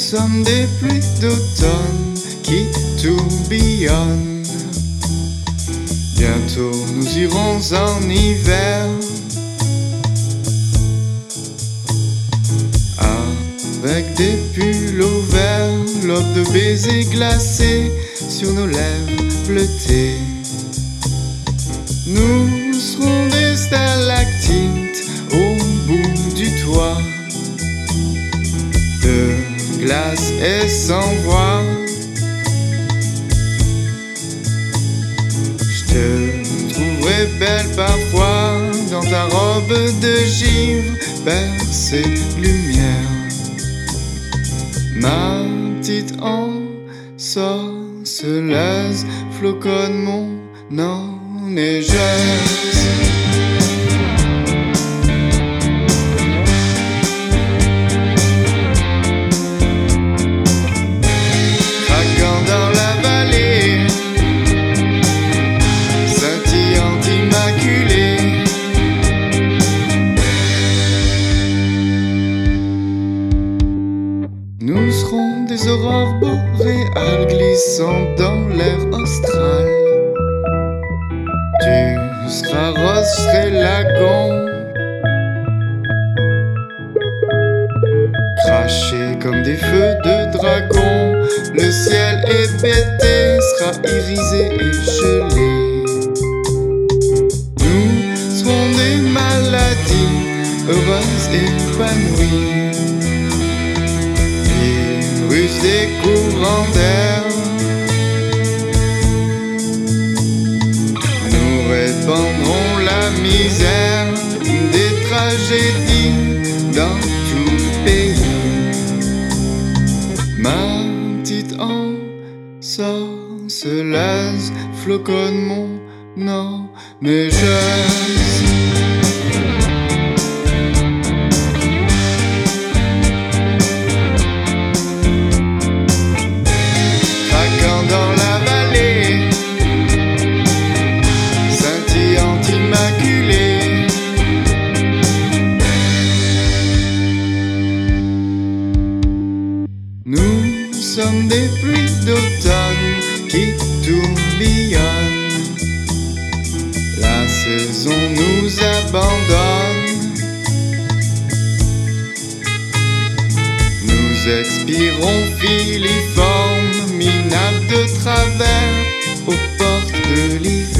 sommes des pluies d'automne qui tourbillonnent. Bientôt nous irons en hiver, avec des pulls au vert, l'aube de baisers glacés sur nos lèvres bleutées. Nous serons des stalactites au bout du toit, de glace et sans voix. Je te trouverai belle parfois dans ta robe de givre bercée de lumière. Ma petite ensorceleuse, flocon de mon neigeuse. Craquant dans la vallée, scintillant immaculée. Nous serons des aurores boréales glissant dans l'air austral. Tu seras rose, je serai lagon, crachés comme des feux de dragon. Le ciel hébété sera irisé et gelé. Nous serons des maladies heureuses et épanouies, virus des courants d'air. Nous répandrons la misère des tragédies dans tout le pays. Ma petite ensorceleuse, flocon de mon neigeuse. Dans la vallée, scintillant immaculée. Nous sommes des pluies d'automne qui tourbillonnent. La saison nous abandonne. Nous expirons filiformes, minables de travers aux portes de l'hiver.